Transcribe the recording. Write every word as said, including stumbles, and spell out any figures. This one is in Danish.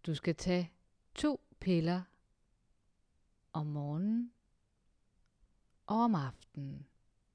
Du skal tage to piller om morgenen og om aftenen.